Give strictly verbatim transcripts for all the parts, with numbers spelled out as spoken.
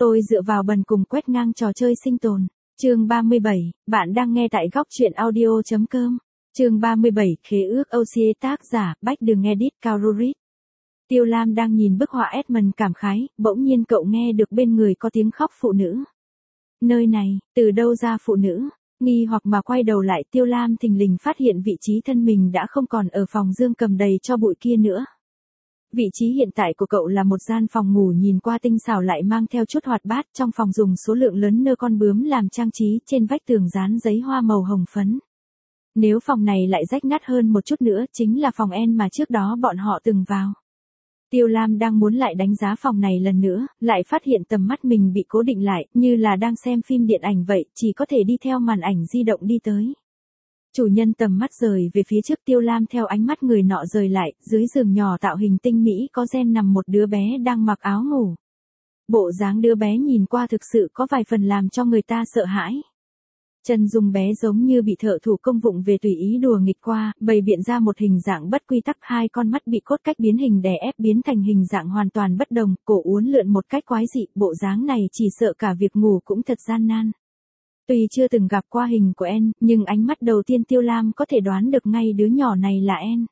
Tôi dựa vào bần cùng quét ngang trò chơi sinh tồn. Chương ba mươi bảy, bạn đang nghe tại góc truyện audio chấm com. Chương ba mươi bảy, khế ước ô xê a tác giả, Bách Đường Edit Calorit. Tiêu Lam đang nhìn bức họa Edmund cảm khái, bỗng nhiên cậu nghe được bên người có tiếng khóc phụ nữ. Nơi này, từ đâu ra phụ nữ? Nghi hoặc mà quay đầu lại, Tiêu Lam thình lình phát hiện vị trí thân mình đã không còn ở phòng dương cầm đầy cho bụi kia nữa. Vị trí hiện tại của cậu là một gian phòng ngủ nhìn qua tinh xảo lại mang theo chút hoạt bát, trong phòng dùng số lượng lớn nơ con bướm làm trang trí, trên vách tường dán giấy hoa màu hồng phấn. Nếu phòng này lại rách nát hơn một chút nữa, chính là phòng En mà trước đó bọn họ từng vào. Tiêu Lam đang muốn lại đánh giá phòng này lần nữa, lại phát hiện tầm mắt mình bị cố định lại, như là đang xem phim điện ảnh vậy, chỉ có thể đi theo màn ảnh di động đi tới. Chủ nhân tầm mắt rời về phía trước, Tiêu Lam theo ánh mắt người nọ rời lại, dưới giường nhỏ tạo hình tinh mỹ có gen nằm một đứa bé đang mặc áo ngủ. Bộ dáng đứa bé nhìn qua thực sự có vài phần làm cho người ta sợ hãi. Chân dung bé giống như bị thợ thủ công vụng về tùy ý đùa nghịch qua, bày biện ra một hình dạng bất quy tắc, hai con mắt bị cốt cách biến hình đè ép biến thành hình dạng hoàn toàn bất đồng, cổ uốn lượn một cách quái dị, bộ dáng này chỉ sợ cả việc ngủ cũng thật gian nan. Tuy chưa từng gặp qua hình của En, nhưng ánh mắt đầu tiên Tiêu Lam có thể đoán được ngay đứa nhỏ này là En.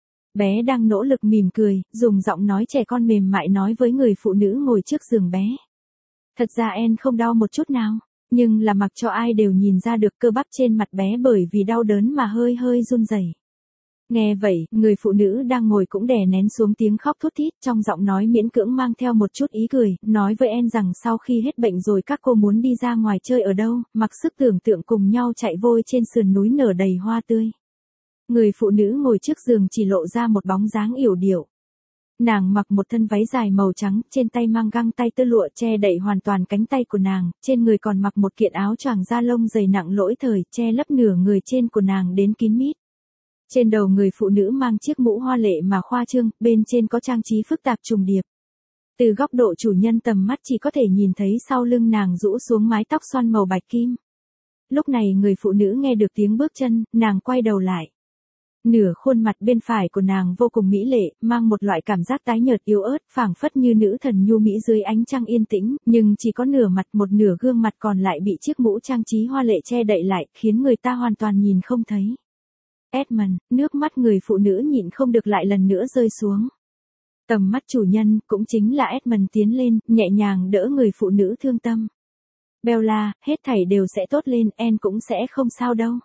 Bé đang nỗ lực mỉm cười, dùng giọng nói trẻ con mềm mại nói với người phụ nữ ngồi trước giường bé. Thật ra En không đau một chút nào, nhưng là mặc cho ai đều nhìn ra được cơ bắp trên mặt bé bởi vì đau đớn mà hơi hơi run rẩy. Nghe vậy, người phụ nữ đang ngồi cũng đè nén xuống tiếng khóc thút thít, trong giọng nói miễn cưỡng mang theo một chút ý cười, nói với En rằng sau khi hết bệnh rồi các cô muốn đi ra ngoài chơi ở đâu, mặc sức tưởng tượng cùng nhau chạy vội trên sườn núi nở đầy hoa tươi. Người phụ nữ ngồi trước giường chỉ lộ ra một bóng dáng yểu điệu. Nàng mặc một thân váy dài màu trắng, trên tay mang găng tay tơ lụa che đậy hoàn toàn cánh tay của nàng, trên người còn mặc một kiện áo choàng da lông dày nặng lỗi thời, che lấp nửa người trên của nàng đến kín mít. Trên đầu người phụ nữ mang chiếc mũ hoa lệ mà khoa trương, bên trên có trang trí phức tạp trùng điệp. Từ góc độ chủ nhân tầm mắt chỉ có thể nhìn thấy sau lưng nàng rũ xuống mái tóc xoăn màu bạch kim. Lúc này người phụ nữ nghe được tiếng bước chân, nàng quay đầu lại. Nửa khuôn mặt bên phải của nàng vô cùng mỹ lệ, mang một loại cảm giác tái nhợt yếu ớt, phảng phất như nữ thần nhu mỹ dưới ánh trăng yên tĩnh, nhưng chỉ có nửa mặt, một nửa gương mặt còn lại bị chiếc mũ trang trí hoa lệ che đậy lại, khiến người ta hoàn toàn nhìn không thấy. Edmund, nước mắt người phụ nữ nhịn không được lại lần nữa rơi xuống. Tầm mắt chủ nhân, cũng chính là Edmund tiến lên, nhẹ nhàng đỡ người phụ nữ thương tâm. Bella, hết thảy đều sẽ tốt lên, En cũng sẽ không sao đâu.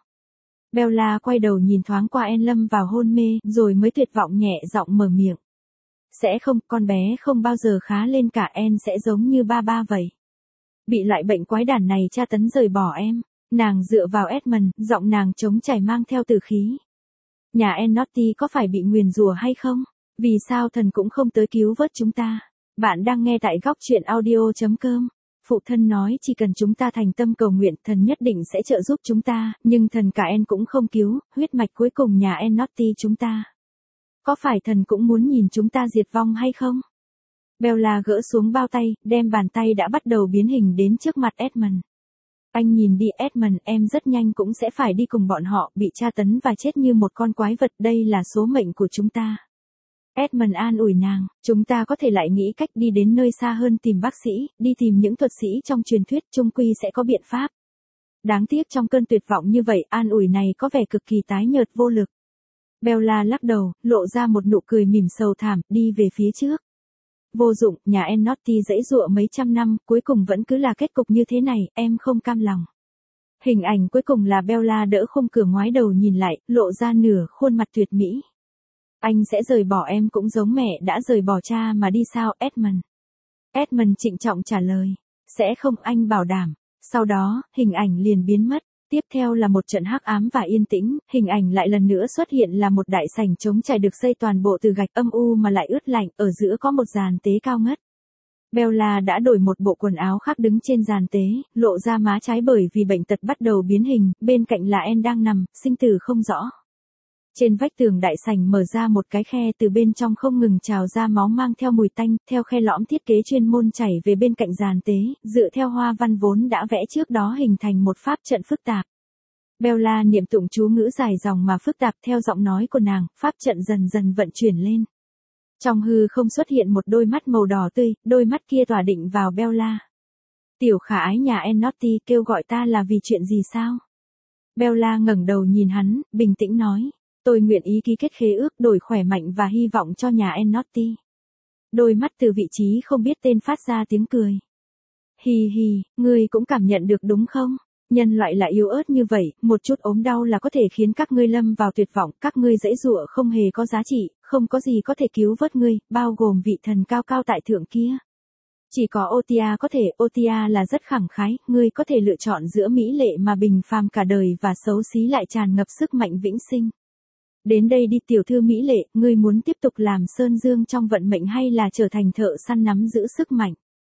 Bella quay đầu nhìn thoáng qua En lâm vào hôn mê, rồi mới tuyệt vọng nhẹ giọng mở miệng. Sẽ không, con bé không bao giờ khá lên cả, En sẽ giống như ba ba vậy. Bị loại bệnh quái đản này tra tấn rời bỏ em. Nàng dựa vào Edmund, giọng nàng trống chảy mang theo từ khí. Nhà En Naughty có phải bị nguyền rủa hay không? Vì sao thần cũng không tới cứu vớt chúng ta? Bạn đang nghe tại góc truyện audio chấm com. Phụ thân nói chỉ cần chúng ta thành tâm cầu nguyện, thần nhất định sẽ trợ giúp chúng ta, nhưng thần cả En cũng không cứu, huyết mạch cuối cùng nhà En Naughty chúng ta. Có phải thần cũng muốn nhìn chúng ta diệt vong hay không? Bella gỡ xuống bao tay, đem bàn tay đã bắt đầu biến hình đến trước mặt Edmund. Anh nhìn đi Edmund, em rất nhanh cũng sẽ phải đi cùng bọn họ, bị tra tấn và chết như một con quái vật, đây là số mệnh của chúng ta. Edmund an ủi nàng, chúng ta có thể lại nghĩ cách đi đến nơi xa hơn tìm bác sĩ, đi tìm những thuật sĩ trong truyền thuyết, chung quy sẽ có biện pháp. Đáng tiếc trong cơn tuyệt vọng như vậy, an ủi này có vẻ cực kỳ tái nhợt vô lực. Bella lắc đầu, lộ ra một nụ cười mỉm sầu thảm, đi về phía trước. Vô dụng, nhà En Naughty dãy dụa mấy trăm năm, cuối cùng vẫn cứ là kết cục như thế này, em không cam lòng. Hình ảnh cuối cùng là Bella đỡ khung cửa ngoái đầu nhìn lại, lộ ra nửa khuôn mặt tuyệt mỹ. Anh sẽ rời bỏ em cũng giống mẹ đã rời bỏ cha mà đi sao, Edmund? Edmund trịnh trọng trả lời. Sẽ không, anh bảo đảm. Sau đó, hình ảnh liền biến mất. Tiếp theo là một trận hắc ám và yên tĩnh, hình ảnh lại lần nữa xuất hiện là một đại sảnh trống trải được xây toàn bộ từ gạch âm u mà lại ướt lạnh, ở giữa có một giàn tế cao ngất. Bella đã đổi một bộ quần áo khác đứng trên giàn tế, lộ ra má trái bởi vì bệnh tật bắt đầu biến hình, bên cạnh là En đang nằm, sinh tử không rõ. Trên vách tường đại sảnh mở ra một cái khe, từ bên trong không ngừng trào ra máu mang theo mùi tanh, theo khe lõm thiết kế chuyên môn chảy về bên cạnh giàn tế, dựa theo hoa văn vốn đã vẽ trước đó hình thành một pháp trận phức tạp. Bella niệm tụng chú ngữ dài dòng mà phức tạp, theo giọng nói của nàng, pháp trận dần dần vận chuyển lên. Trong hư không xuất hiện một đôi mắt màu đỏ tươi, đôi mắt kia tỏa định vào Bella. Tiểu khả ái nhà Ennoti kêu gọi ta là vì chuyện gì sao? Bella ngẩng đầu nhìn hắn, bình tĩnh nói. Tôi nguyện ý ký kết khế ước đổi khỏe mạnh và hy vọng cho nhà Ennoti. Đôi mắt từ vị trí không biết tên phát ra tiếng cười. Hì hì, ngươi cũng cảm nhận được đúng không? Nhân loại là yếu ớt như vậy, một chút ốm đau là có thể khiến các ngươi lâm vào tuyệt vọng, các ngươi giãy giụa không hề có giá trị, không có gì có thể cứu vớt ngươi, bao gồm vị thần cao cao tại thượng kia. Chỉ có Otia có thể, Otia là rất khẳng khái, ngươi có thể lựa chọn giữa mỹ lệ mà bình phàm cả đời và xấu xí lại tràn ngập sức mạnh vĩnh sinh. Đến đây đi tiểu thư mỹ lệ, ngươi muốn tiếp tục làm sơn dương trong vận mệnh hay là trở thành thợ săn nắm giữ sức mạnh?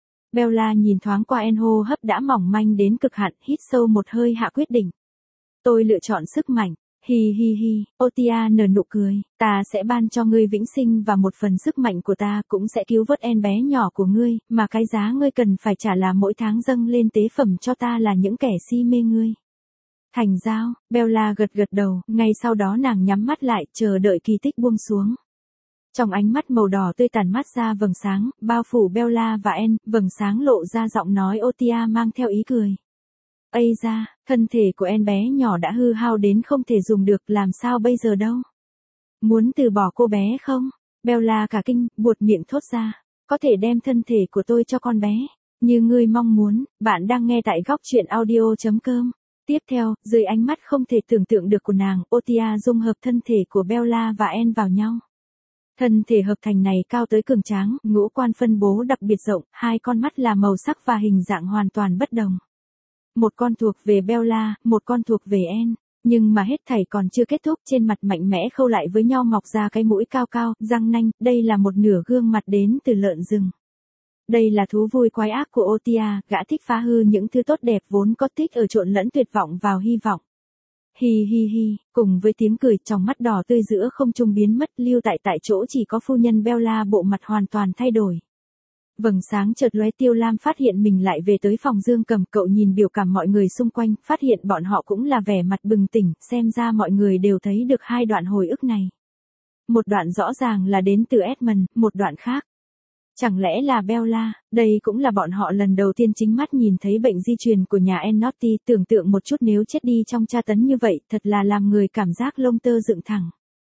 Bella nhìn thoáng qua En hô hấp đã mỏng manh đến cực hạn, hít sâu một hơi hạ quyết định. Tôi lựa chọn sức mạnh. Hi hi hi, Otia nở nụ cười, ta sẽ ban cho ngươi vĩnh sinh và một phần sức mạnh của ta cũng sẽ cứu vớt En bé nhỏ của ngươi, mà cái giá ngươi cần phải trả là mỗi tháng dâng lên tế phẩm cho ta là những kẻ si mê ngươi. Thành giao, Bella gật gật đầu, ngay sau đó nàng nhắm mắt lại, chờ đợi kỳ tích buông xuống. Trong ánh mắt màu đỏ tươi tản mát ra vầng sáng, bao phủ Bella và En, vầng sáng lộ ra giọng nói Otia mang theo ý cười. Ây da, thân thể của En bé nhỏ đã hư hao đến không thể dùng được, làm sao bây giờ đâu? Muốn từ bỏ cô bé không? Bella cả kinh, buột miệng thốt ra. Có thể đem thân thể của tôi cho con bé. Như ngươi mong muốn, bạn đang nghe tại góc truyện audio chấm com. Tiếp theo, dưới ánh mắt không thể tưởng tượng được của nàng, Otia dung hợp thân thể của Bella và En vào nhau. Thân thể hợp thành này cao tới cường tráng, ngũ quan phân bố đặc biệt rộng, hai con mắt là màu sắc và hình dạng hoàn toàn bất đồng. Một con thuộc về Bella, một con thuộc về En. Nhưng mà hết thảy còn chưa kết thúc, trên mặt mạnh mẽ khâu lại với nhau mọc ra cái mũi cao cao, răng nanh, đây là một nửa gương mặt đến từ lợn rừng. Đây là thú vui quái ác của Otia, gã thích phá hư những thứ tốt đẹp vốn có tích ở trộn lẫn tuyệt vọng vào hy vọng. Hi hi hi, cùng với tiếng cười, trong mắt đỏ tươi giữa không trung biến mất, lưu tại tại chỗ chỉ có phu nhân Bella bộ mặt hoàn toàn thay đổi. Vầng sáng chợt lóe, Tiêu Lam phát hiện mình lại về tới phòng Dương Cầm, cậu nhìn biểu cảm mọi người xung quanh, phát hiện bọn họ cũng là vẻ mặt bừng tỉnh, xem ra mọi người đều thấy được hai đoạn hồi ức này. Một đoạn rõ ràng là đến từ Edmund, một đoạn khác. Chẳng lẽ là Bella, đây cũng là bọn họ lần đầu tiên chính mắt nhìn thấy bệnh di truyền của nhà Ennoti, tưởng tượng một chút nếu chết đi trong tra tấn như vậy, thật là làm người cảm giác lông tơ dựng thẳng.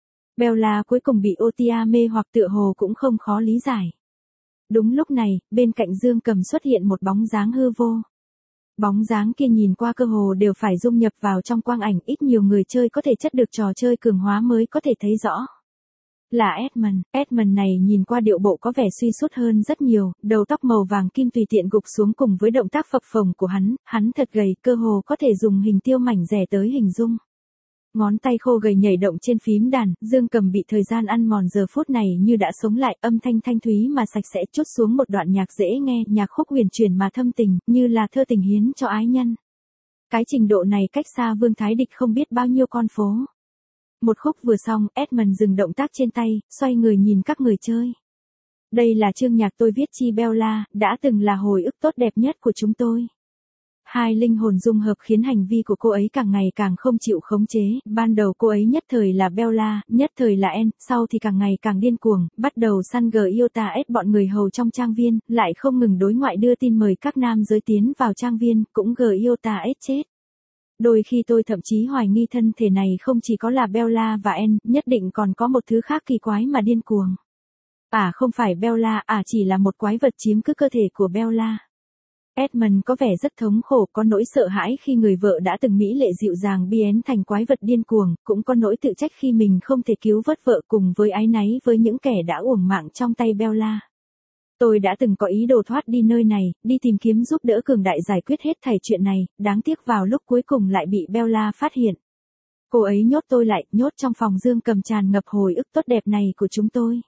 Bella cuối cùng bị Otia mê hoặc tựa hồ cũng không khó lý giải. Đúng lúc này, bên cạnh Dương Cầm xuất hiện một bóng dáng hư vô. Bóng dáng kia nhìn qua cơ hồ đều phải dung nhập vào trong quang ảnh, ít nhiều người chơi có thể chất được trò chơi cường hóa mới có thể thấy rõ. Là Edmund, Edmund này nhìn qua điệu bộ có vẻ suy sút hơn rất nhiều, đầu tóc màu vàng kim tùy tiện gục xuống cùng với động tác phập phồng của hắn, hắn thật gầy, cơ hồ có thể dùng hình tiêu mảnh rẻ tới hình dung. Ngón tay khô gầy nhảy động trên phím đàn, Dương Cầm bị thời gian ăn mòn giờ phút này như đã sống lại, âm thanh thanh thúy mà sạch sẽ trút xuống một đoạn nhạc dễ nghe, nhạc khúc huyền chuyển mà thâm tình, như là thơ tình hiến cho ái nhân. Cái trình độ này cách xa Vương Thái Địch không biết bao nhiêu con phố. Một khúc vừa xong, Edmund dừng động tác trên tay, xoay người nhìn các người chơi. Đây là chương nhạc tôi viết chi Bella, đã từng là hồi ức tốt đẹp nhất của chúng tôi. Hai linh hồn dung hợp khiến hành vi của cô ấy càng ngày càng không chịu khống chế, ban đầu cô ấy nhất thời là Bella, nhất thời là En, sau thì càng ngày càng điên cuồng, bắt đầu săn Giota ép bọn người hầu trong trang viên, lại không ngừng đối ngoại đưa tin mời các nam giới tiến vào trang viên, cũng Giota ép chết. Đôi khi tôi thậm chí hoài nghi thân thể này không chỉ có là Bella và En, nhất định còn có một thứ khác kỳ quái mà điên cuồng. À không phải Bella, à chỉ là một quái vật chiếm cứ cơ thể của Bella. Edmund có vẻ rất thống khổ, có nỗi sợ hãi khi người vợ đã từng mỹ lệ dịu dàng biến thành quái vật điên cuồng, cũng có nỗi tự trách khi mình không thể cứu vớt vợ, cùng với áy náy với những kẻ đã uổng mạng trong tay Bella. Tôi đã từng có ý đồ thoát đi nơi này, đi tìm kiếm giúp đỡ cường đại giải quyết hết thảy chuyện này, đáng tiếc vào lúc cuối cùng lại bị Bella phát hiện. Cô ấy nhốt tôi lại, nhốt trong phòng Dương Cầm tràn ngập hồi ức tốt đẹp này của chúng tôi.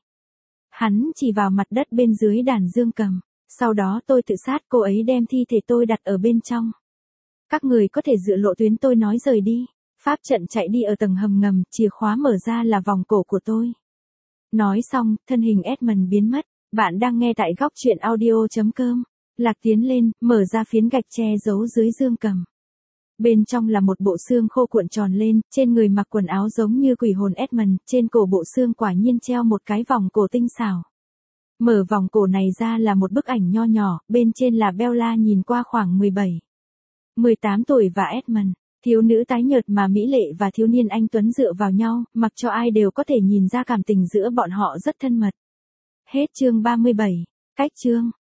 Hắn chỉ vào mặt đất bên dưới đàn Dương Cầm. Sau đó tôi tự sát, cô ấy đem thi thể tôi đặt ở bên trong. Các người có thể dựa lộ tuyến tôi nói rời đi. Pháp trận chạy đi ở tầng hầm ngầm, chìa khóa mở ra là vòng cổ của tôi. Nói xong, thân hình Edmund biến mất. Bạn đang nghe tại góc truyện audio chấm com. Lạc tiến lên, mở ra phiến gạch che giấu dưới Dương Cầm. Bên trong là một bộ xương khô cuộn tròn lên, trên người mặc quần áo giống như quỷ hồn Edmund, trên cổ bộ xương quả nhiên treo một cái vòng cổ tinh xảo. Mở vòng cổ này ra là một bức ảnh nho nhỏ, bên trên là Bella nhìn qua khoảng mười bảy, mười tám tuổi và Edmund, thiếu nữ tái nhợt mà mỹ lệ và thiếu niên anh tuấn dựa vào nhau, mặc cho ai đều có thể nhìn ra cảm tình giữa bọn họ rất thân mật. Hết chương ba mươi bảy. Cách chương